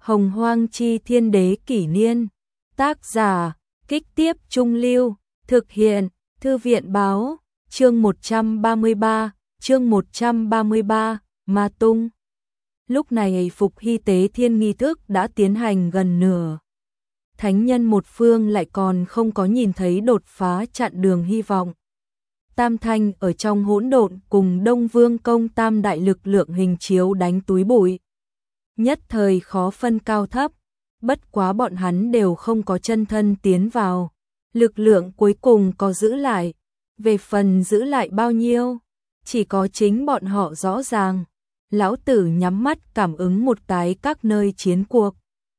Hồng Hoang Chi Thiên Đế Kỷ Niên. Tác giả, Kích Tiếp Trung Lưu. Thực hiện, Thư viện Báo. Chương 133, Ma Tung. Lúc này Phục Hy Tế Thiên nghi thức đã tiến hành gần nửa. Thánh nhân một phương lại còn không có nhìn thấy đột phá chặn đường hy vọng. Tam Thanh ở trong hỗn độn cùng Đông Vương Công tam đại lực lượng hình chiếu đánh túi bụi. Nhất thời khó phân cao thấp, bất quá bọn hắn đều không có chân thân tiến vào. Lực lượng cuối cùng có giữ lại, về phần giữ lại bao nhiêu, chỉ có chính bọn họ rõ ràng. Lão tử nhắm mắt cảm ứng một cái các nơi chiến cuộc.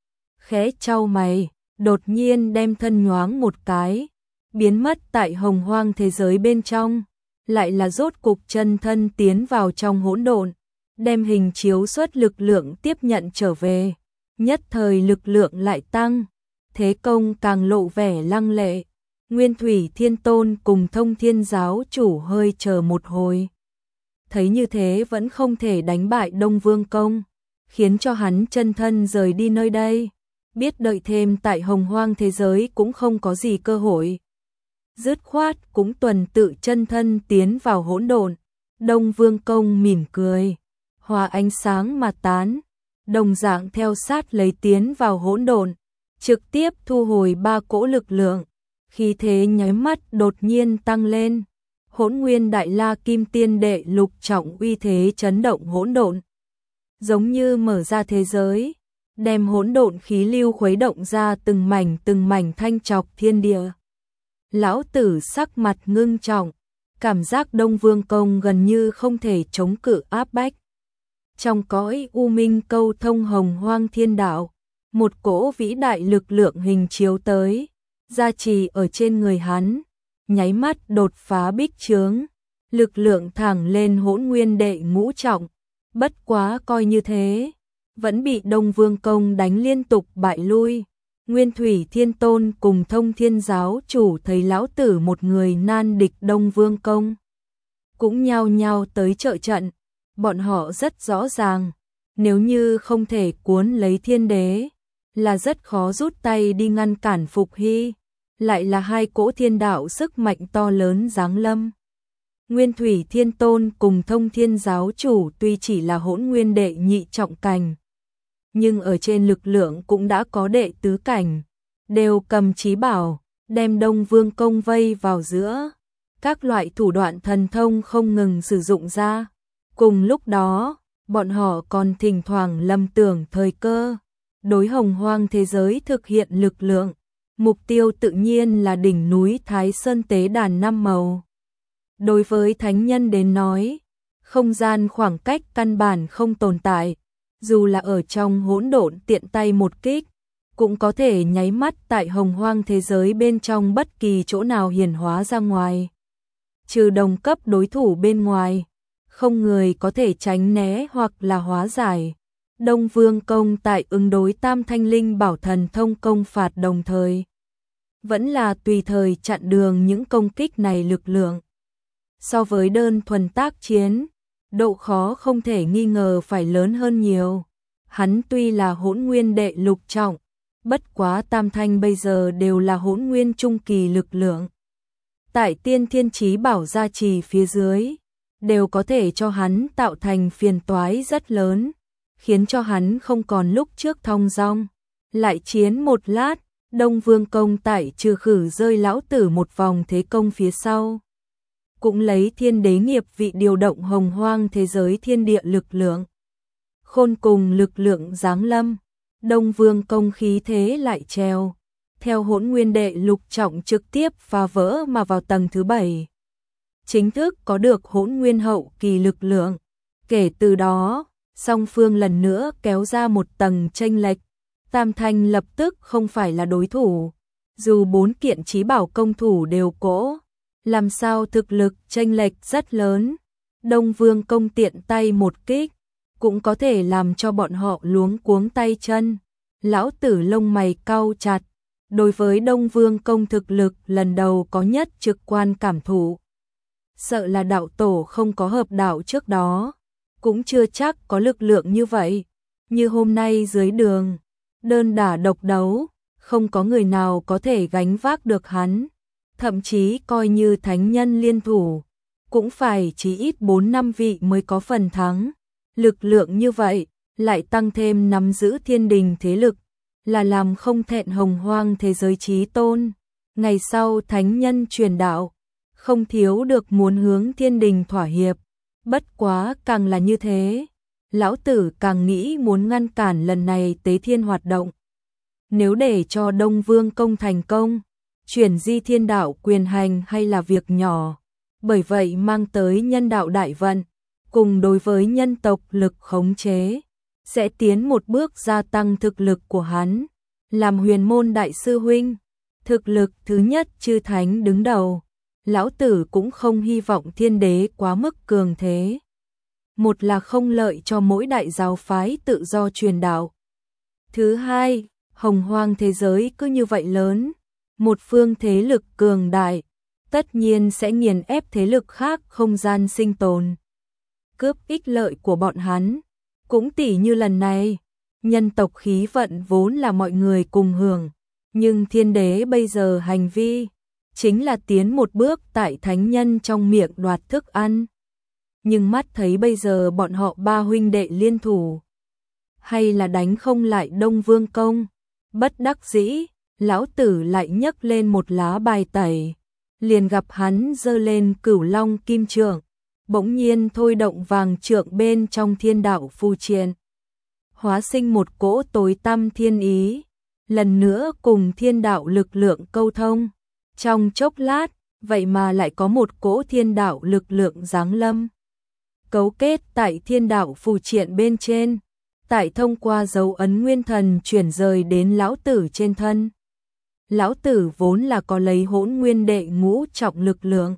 Khẽ chau mày, đột nhiên đem thân nhoáng một cái, biến mất tại hồng hoang thế giới bên trong, lại là rốt cục chân thân tiến vào trong hỗn độn, đem hình chiếu xuất lực lượng tiếp nhận trở về. Nhất thời lực lượng lại tăng, thế công càng lộ vẻ lăng lệ. Nguyên Thủy Thiên Tôn cùng Thông Thiên Giáo chủ hơi chờ một hồi. Thấy như thế vẫn không thể đánh bại Đông Vương Công, khiến cho hắn chân thân rời đi nơi đây. Biết đợi thêm tại hồng hoang thế giới cũng không có gì cơ hội. Dứt khoát cũng tuần tự chân thân tiến vào hỗn độn. Đông Vương Công mỉm cười, hòa ánh sáng mà tán, đồng dạng theo sát lấy tiến vào hỗn độn, trực tiếp thu hồi 3 cỗ lực lượng, khí thế nháy mắt đột nhiên tăng lên. Hỗn Nguyên Đại La Kim Tiên Đệ Lục Trọng uy thế chấn động hỗn độn, giống như mở ra thế giới, đem hỗn độn khí lưu khuấy động ra từng mảnh thanh trọc thiên địa. Lão tử sắc mặt ngưng trọng, cảm giác Đông Vương Công gần như không thể chống cự áp bách. Trong cõi u minh câu thông hồng hoang thiên đạo, một cỗ vĩ đại lực lượng hình chiếu tới, gia trì ở trên người hắn, nháy mắt đột phá bích chướng, lực lượng thẳng lên Hỗn Nguyên Đệ Ngũ Trọng. Bất quá coi như thế, vẫn bị Đông Vương Công đánh liên tục bại lui. Nguyên Thủy Thiên Tôn cùng Thông Thiên Giáo chủ thấy lão tử một người nan địch Đông Vương Công, cũng nhao nhao tới trợ trận. Bọn họ rất rõ ràng, nếu như không thể cuốn lấy Thiên Đế, là rất khó rút tay đi ngăn cản Phục Hy. Lại là 2 cỗ thiên đạo sức mạnh to lớn giáng lâm. Nguyên Thủy Thiên Tôn cùng Thông Thiên Giáo chủ tuy chỉ là Hỗn Nguyên Đệ Nhị Trọng cảnh, nhưng ở trên lực lượng cũng đã có đệ tứ cảnh, đều cầm chí bảo, đem Đông Vương Công vây vào giữa. Các loại thủ đoạn thần thông không ngừng sử dụng ra. Cùng lúc đó, bọn họ còn thỉnh thoảng lầm tưởng thời cơ, đối hồng hoang thế giới thực hiện lực lượng. Mục tiêu tự nhiên là đỉnh núi Thái Sơn tế đàn 5 màu. Đối với thánh nhân đến nói, không gian khoảng cách căn bản không tồn tại, dù là ở trong hỗn độn tiện tay một kích, cũng có thể nháy mắt tại hồng hoang thế giới bên trong bất kỳ chỗ nào hiển hóa ra ngoài. Trừ đồng cấp đối thủ bên ngoài, không người có thể tránh né hoặc là hóa giải. Đông Vương Công tại ứng đối Tam Thanh Linh Bảo thần thông công phạt đồng thời, vẫn là tùy thời chặn đường những công kích này lực lượng. So với đơn thuần tác chiến, độ khó không thể nghi ngờ phải lớn hơn nhiều. Hắn tuy là Hỗn Nguyên Đệ Lục Trọng, bất quá Tam Thanh bây giờ đều là Hỗn Nguyên trung kỳ lực lượng. Tại Tiên Thiên Chí Bảo gia trì phía dưới, đều có thể cho hắn tạo thành phiền toái rất lớn, khiến cho hắn không còn lúc trước thong dong. Lại chiến một lát, Đông Vương Công tại trừ khử rơi lão tử một vòng thế công phía sau, cũng lấy Thiên Đế nghiệp vị điều động hồng hoang thế giới thiên địa lực lượng. Khôn cùng lực lượng giáng lâm, Đông Vương Công khí thế lại treo, theo Hỗn Nguyên Đệ Lục Trọng trực tiếp phá vỡ mà vào tầng thứ 7. Chính thức có được Hỗn Nguyên hậu kỳ lực lượng. Kể từ đó, song phương lần nữa kéo ra một tầng chênh lệch. Tam Thanh lập tức không phải là đối thủ, dù 4 kiện chí bảo công thủ đều cỗ, làm sao thực lực chênh lệch rất lớn. Đông Vương Công tiện tay một kích, cũng có thể làm cho bọn họ luống cuống tay chân. Lão tử lông mày cau chặt, đối với Đông Vương Công thực lực lần đầu có nhất trực quan cảm thụ. Sợ là đạo tổ không có hợp đạo trước đó, cũng chưa chắc có lực lượng như vậy. Như hôm nay dưới đường, đơn đả độc đấu, không có người nào có thể gánh vác được hắn, thậm chí coi như thánh nhân liên thủ, cũng phải chí ít 4-5 vị mới có phần thắng. Lực lượng như vậy, lại tăng thêm nắm giữ thiên đình thế lực, là làm không thẹn hồng hoang thế giới chí tôn. Ngày sau thánh nhân truyền đạo, không thiếu được muốn hướng thiên đình thỏa hiệp, bất quá càng là như thế, lão tử càng nghĩ muốn ngăn cản lần này tế thiên hoạt động. Nếu để cho Đông Vương Công thành công, chuyển di thiên đạo quyền hành hay là việc nhỏ, bởi vậy mang tới nhân đạo đại vận, cùng đối với nhân tộc lực khống chế, sẽ tiến một bước gia tăng thực lực của hắn, làm huyền môn đại sư huynh, thực lực thứ nhất chư thánh đứng đầu, lão tử cũng không hy vọng thiên đế quá mức cường thế. Một là không lợi cho mỗi đại giáo phái tự do truyền đạo. Thứ hai, hồng hoang thế giới cứ như vậy lớn, một phương thế lực cường đại, tất nhiên sẽ nghiền ép thế lực khác không gian sinh tồn, cướp ích lợi của bọn hắn. Cũng tỉ như lần này, nhân tộc khí vận vốn là mọi người cùng hưởng, nhưng thiên đế bây giờ hành vi, chính là tiến một bước tại thánh nhân trong miệng đoạt thức ăn. Nhưng mắt thấy bây giờ bọn họ ba huynh đệ liên thủ, hay là đánh không lại Đông Vương Công, bất đắc dĩ, lão tử lại nhấc lên một lá bài tẩy, liền gặp hắn giơ lên Cửu Long Kim Trượng, bỗng nhiên thôi động vàng trượng bên trong thiên đạo phù triện, hóa sinh một cỗ tối tăm thiên ý, lần nữa cùng thiên đạo lực lượng câu thông. Trong chốc lát, vậy mà lại có một cỗ thiên đạo lực lượng giáng lâm, cấu kết tại thiên đạo phù triện bên trên, tại thông qua dấu ấn nguyên thần chuyển rời đến lão tử trên thân. Lão tử vốn là có lấy hỗn nguyên đệ ngũ trọng lực lượng,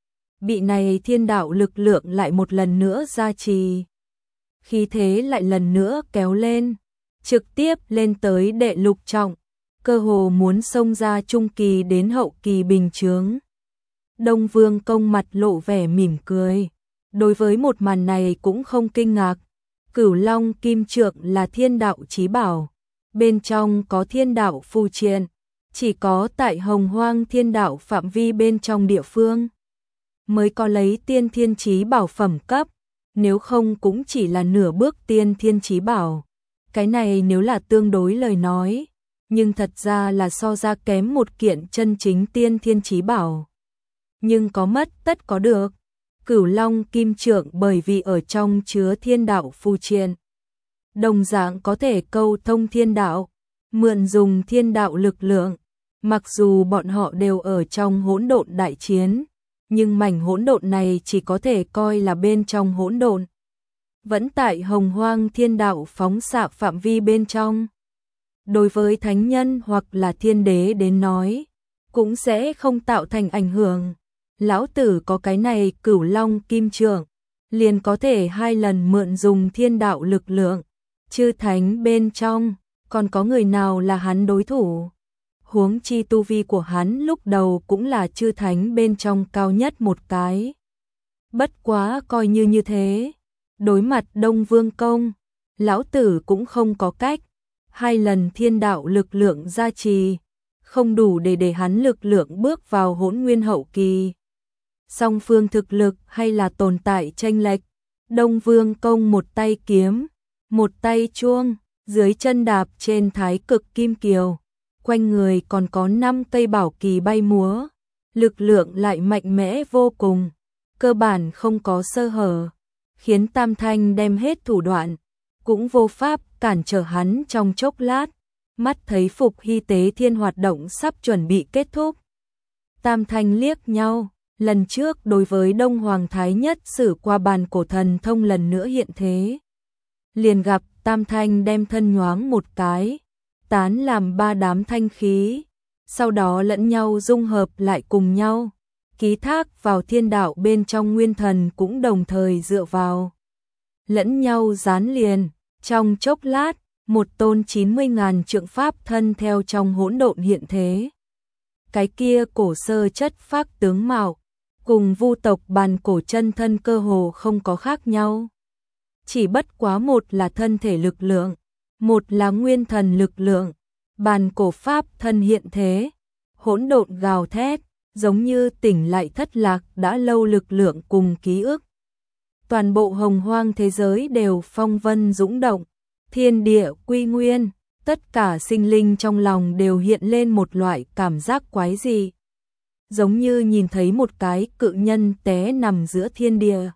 bị này thiên đạo lực lượng lại một lần nữa gia trì, khí thế lại lần nữa kéo lên, trực tiếp lên tới đệ lục trọng, cơ hồ muốn xông ra trung kỳ đến hậu kỳ bình chướng. Đông Vương Công mặt lộ vẻ mỉm cười, đối với một màn này cũng không kinh ngạc. Cửu Long Kim Trượng là thiên đạo chí bảo, bên trong có thiên đạo phù triện, chỉ có tại hồng hoang thiên đạo phạm vi bên trong địa phương mới có lấy tiên thiên chí bảo phẩm cấp, nếu không cũng chỉ là nửa bước tiên thiên chí bảo. Cái này nếu là tương đối lời nói, nhưng thật ra là so ra kém một kiện chân chính tiên thiên chí bảo. Nhưng có mất tất có được. Cửu Long Kim Trượng bởi vì ở trong chứa thiên đạo phù triện, đồng dạng có thể câu thông thiên đạo, mượn dùng thiên đạo lực lượng. Mặc dù bọn họ đều ở trong hỗn độn đại chiến, nhưng mảnh hỗn độn này chỉ có thể coi là bên trong hỗn độn, vẫn tại hồng hoang thiên đạo phóng xạ phạm vi bên trong. Đối với thánh nhân hoặc là thiên đế đến nói, cũng sẽ không tạo thành ảnh hưởng. Lão tử có cái này Cửu Long Kim Trượng, liền có thể 2 lần mượn dùng thiên đạo lực lượng. Chư thánh bên trong, còn có người nào là hắn đối thủ? Huống chi tu vi của hắn lúc đầu cũng là chư thánh bên trong cao nhất một cái. Bất quá coi như thế, đối mặt Đông Vương Công, lão tử cũng không có cách. 2 lần thiên đạo lực lượng gia trì, không đủ để hắn lực lượng bước vào hỗn nguyên hậu kỳ. Song phương thực lực hay là tồn tại chênh lệch. Đông Vương Công một tay kiếm, một tay chuông, dưới chân đạp trên thái cực kim kiều, quanh người còn có 5 cây bảo kỳ bay múa, lực lượng lại mạnh mẽ vô cùng, cơ bản không có sơ hở, khiến Tam Thanh đem hết thủ đoạn, cũng vô pháp cản trở hắn trong chốc lát. Mắt thấy Phục Hy tế thiên hoạt động sắp chuẩn bị kết thúc, Tam Thanh liếc nhau. Lần trước đối với Đông Hoàng Thái Nhất sử qua bàn cổ thần thông lần nữa hiện thế, liền gặp Tam Thanh đem thân nhoáng một cái, tán làm 3 đám thanh khí, sau đó lẫn nhau dung hợp lại cùng nhau, ký thác vào thiên đạo bên trong nguyên thần cũng đồng thời dựa vào, lẫn nhau dán liền. Trong chốc lát, một tôn 90.000 trượng pháp thân theo trong hỗn độn hiện thế. Cái kia cổ sơ chất phác tướng mạo, cùng Vu tộc bàn cổ chân thân cơ hồ không có khác nhau. Chỉ bất quá một là thân thể lực lượng, Một là nguyên thần lực lượng, bàn cổ pháp thân hiện thế, hỗn độn gào thét, giống như tỉnh lại thất lạc đã lâu lực lượng cùng ký ức. Toàn bộ hồng hoang thế giới đều phong vân dũng động, thiên địa quy nguyên, tất cả sinh linh trong lòng đều hiện lên một loại cảm giác quái dị. Giống như nhìn thấy một cái cự nhân té nằm giữa thiên địa.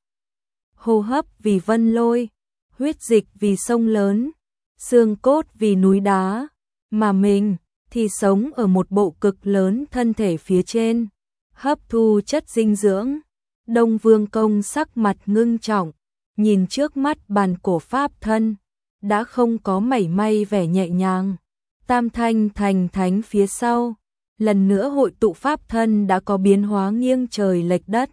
Hô hấp vì vân lôi, huyết dịch vì sông lớn, xương cốt vì núi đá, mà mình thì sống ở một bộ cực lớn thân thể phía trên, hấp thu chất dinh dưỡng. Đông Vương Công sắc mặt ngưng trọng, nhìn trước mắt bàn cổ pháp thân, đã không có mảy may vẻ nhẹ nhàng. Tam thanh thành thánh phía sau, lần nữa hội tụ pháp thân đã có biến hóa nghiêng trời lệch đất.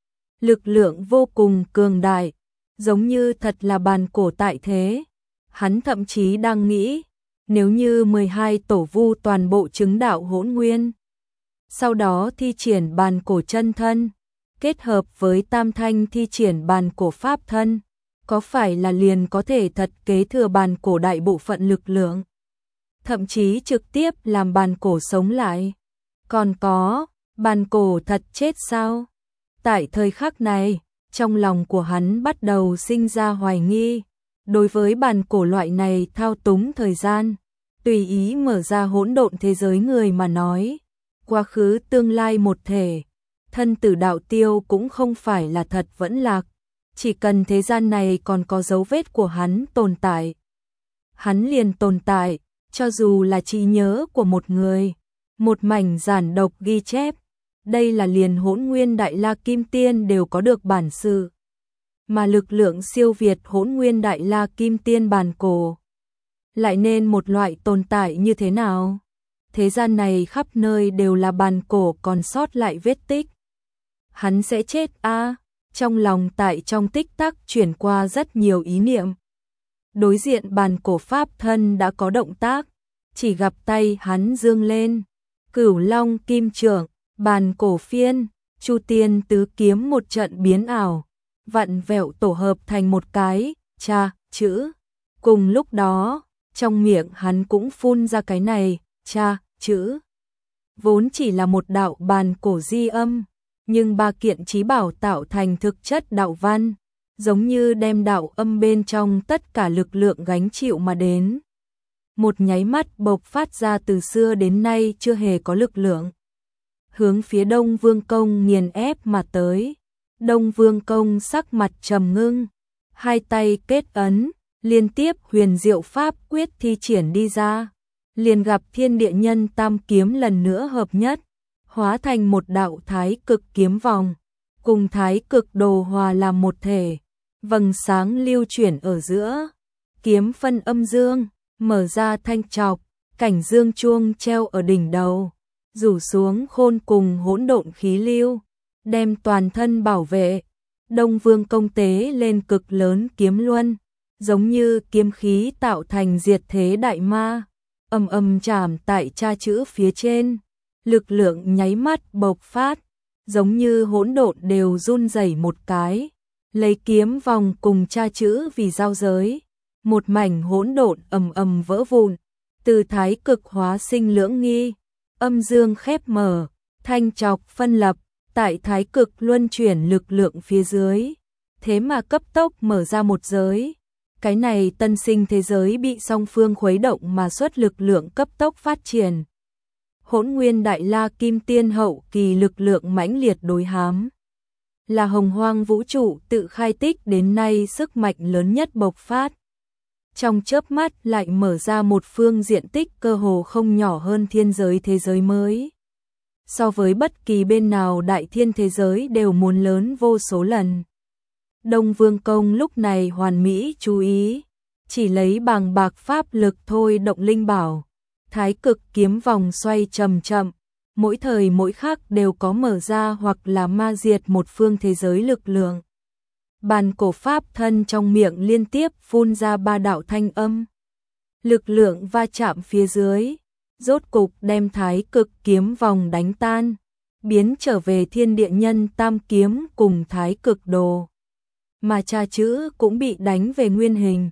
Lực lượng vô cùng cường đại, giống như thật là bàn cổ tại thế. Hắn thậm chí đang nghĩ, nếu như 12 tổ vu toàn bộ chứng đạo hỗn nguyên, sau đó thi triển bàn cổ chân thân, kết hợp với tam thanh thi triển bàn cổ pháp thân, có phải là liền có thể thật kế thừa bàn cổ đại bộ phận lực lượng, thậm chí trực tiếp làm bàn cổ sống lại. Còn có, bàn cổ thật chết sao? Tại thời khắc này, trong lòng của hắn bắt đầu sinh ra hoài nghi. Đối với bàn cổ loại này thao túng thời gian, tùy ý mở ra hỗn độn thế giới người mà nói, quá khứ tương lai một thể, thân tử đạo tiêu cũng không phải là thật vẫn lạc, chỉ cần thế gian này còn có dấu vết của hắn tồn tại. Hắn liền tồn tại, cho dù là trí nhớ của một người, một mảnh giản độc ghi chép, đây là liền Hỗn Nguyên Đại La Kim Tiên đều có được bản sự. Mà lực lượng siêu việt Hỗn Nguyên Đại La Kim Tiên bàn cổ, lại nên một loại tồn tại như thế nào? Thế gian này khắp nơi đều là bàn cổ còn sót lại vết tích. Hắn sẽ chết a? Trong lòng tại trong tích tắc chuyển qua rất nhiều ý niệm. Đối diện bàn cổ pháp thân đã có động tác, chỉ gặp tay hắn dương lên, Cửu Long Kim Trượng, bàn cổ phiên, Chu Tiên tứ kiếm một trận biến ảo, vặn vẹo tổ hợp thành một cái cha chữ. Cùng lúc đó, trong miệng hắn cũng phun ra cái này cha chữ. Vốn chỉ là một đạo bàn cổ di âm, nhưng ba kiện chí bảo tạo thành thực chất đạo văn, giống như đem đạo âm bên trong tất cả lực lượng gánh chịu mà đến. Một nháy mắt bộc phát ra từ xưa đến nay chưa hề có lực lượng, hướng phía Đông Vương Công nghiền ép mà tới. Đông Vương Công sắc mặt trầm ngưng, hai tay kết ấn, liên tiếp huyền diệu pháp quyết thi triển đi ra, liền gặp thiên địa nhân tam kiếm lần nữa hợp nhất, hóa thành một đạo thái cực kiếm vòng, cùng thái cực đồ hòa làm một thể, vầng sáng lưu chuyển ở giữa, kiếm phân âm dương, mở ra thanh trọc, cảnh dương chuông treo ở đỉnh đầu, rủ xuống khôn cùng hỗn độn khí lưu, đem toàn thân bảo vệ. Đông Vương Công tế lên cực lớn kiếm luân, giống như kiếm khí tạo thành diệt thế đại ma, ầm ầm chạm tại cha chữ phía trên, lực lượng nháy mắt bộc phát, giống như hỗn độn đều run rẩy một cái, lấy kiếm vòng cùng cha chữ vì giao giới, một mảnh hỗn độn ầm ầm vỡ vụn, từ thái cực hóa sinh lưỡng nghi, âm dương khép mở, thanh trọc phân lập, tại thái cực luân chuyển lực lượng phía dưới, thế mà cấp tốc mở ra một giới. Cái này tân sinh thế giới bị song phương khuấy động mà xuất lực lượng cấp tốc phát triển. Hỗn Nguyên Đại La Kim Tiên hậu kỳ lực lượng mãnh liệt đối hám, là hồng hoang vũ trụ tự khai tích đến nay sức mạnh lớn nhất bộc phát. Trong chớp mắt lại mở ra một phương diện tích cơ hồ không nhỏ hơn thiên giới thế giới mới. So với bất kỳ bên nào đại thiên thế giới đều muốn lớn vô số lần. Đông Vương Công lúc này hoàn mỹ chú ý, chỉ lấy bàng bạc pháp lực thôi động linh bảo, thái cực kiếm vòng xoay chậm chậm, mỗi thời mỗi khắc đều có mở ra hoặc là ma diệt một phương thế giới lực lượng. Bàn cổ pháp thân trong miệng liên tiếp phun ra ba đạo thanh âm, lực lượng va chạm phía dưới, rốt cục đem thái cực kiếm vòng đánh tan, biến trở về thiên địa nhân tam kiếm cùng thái cực đồ. Mà cha chữ cũng bị đánh về nguyên hình,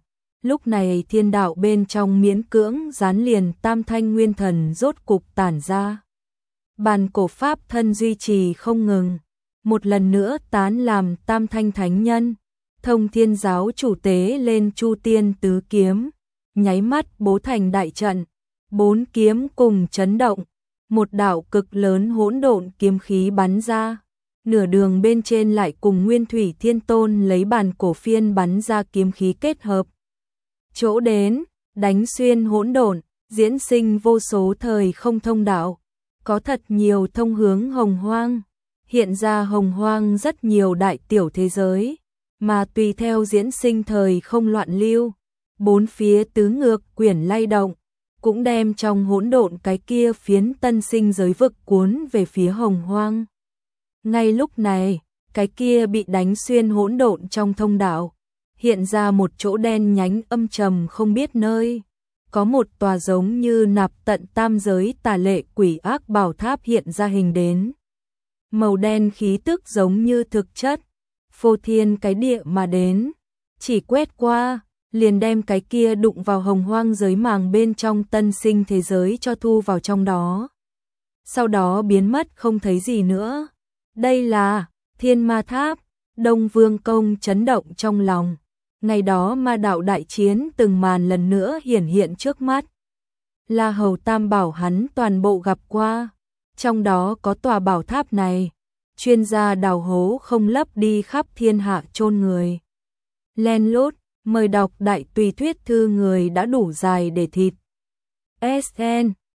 Lúc này thiên đạo bên trong miễn cưỡng dán liền tam thanh nguyên thần rốt cục tản ra. Bàn cổ pháp thân duy trì không ngừng, một lần nữa tán làm tam thanh thánh nhân, thông thiên giáo chủ tế lên chu tiên tứ kiếm, nháy mắt bố thành đại trận, 4 kiếm cùng chấn động, một đạo cực lớn hỗn độn kiếm khí bắn ra, nửa đường bên trên lại cùng Nguyên Thủy Thiên Tôn lấy bàn cổ phiên bắn ra kiếm khí kết hợp. Chỗ đến, đánh xuyên hỗn độn, diễn sinh vô số thời không thông đạo, có thật nhiều thông hướng hồng hoang, hiện ra hồng hoang rất nhiều đại tiểu thế giới, mà tùy theo diễn sinh thời không loạn lưu, bốn phía tứ ngược quyển lay động, cũng đem trong hỗn độn cái kia phiến tân sinh giới vực cuốn về phía hồng hoang. Ngay lúc này, cái kia bị đánh xuyên hỗn độn trong thông đạo, hiện ra một chỗ đen nhánh âm trầm không biết nơi, có một tòa giống như nạp tận tam giới tà lệ quỷ ác bảo tháp hiện ra hình đến. Màu đen khí tức giống như thực chất, phô thiên cái địa mà đến, chỉ quét qua, liền đem cái kia đụng vào hồng hoang giới màng bên trong tân sinh thế giới cho thu vào trong đó. Sau đó biến mất không thấy gì nữa. Đây là Thiên Ma Tháp. Đông Vương Công chấn động trong lòng. Ngày đó ma đạo đại chiến từng màn lần nữa hiển hiện trước mắt. La Hầu Tam bảo hắn toàn bộ gặp qua. Trong đó có tòa bảo tháp này. Chuyên gia đào hố không lấp đi khắp thiên hạ chôn người. Len lút, mời đọc đại tùy thuyết thư người đã đủ dài để thịt. SN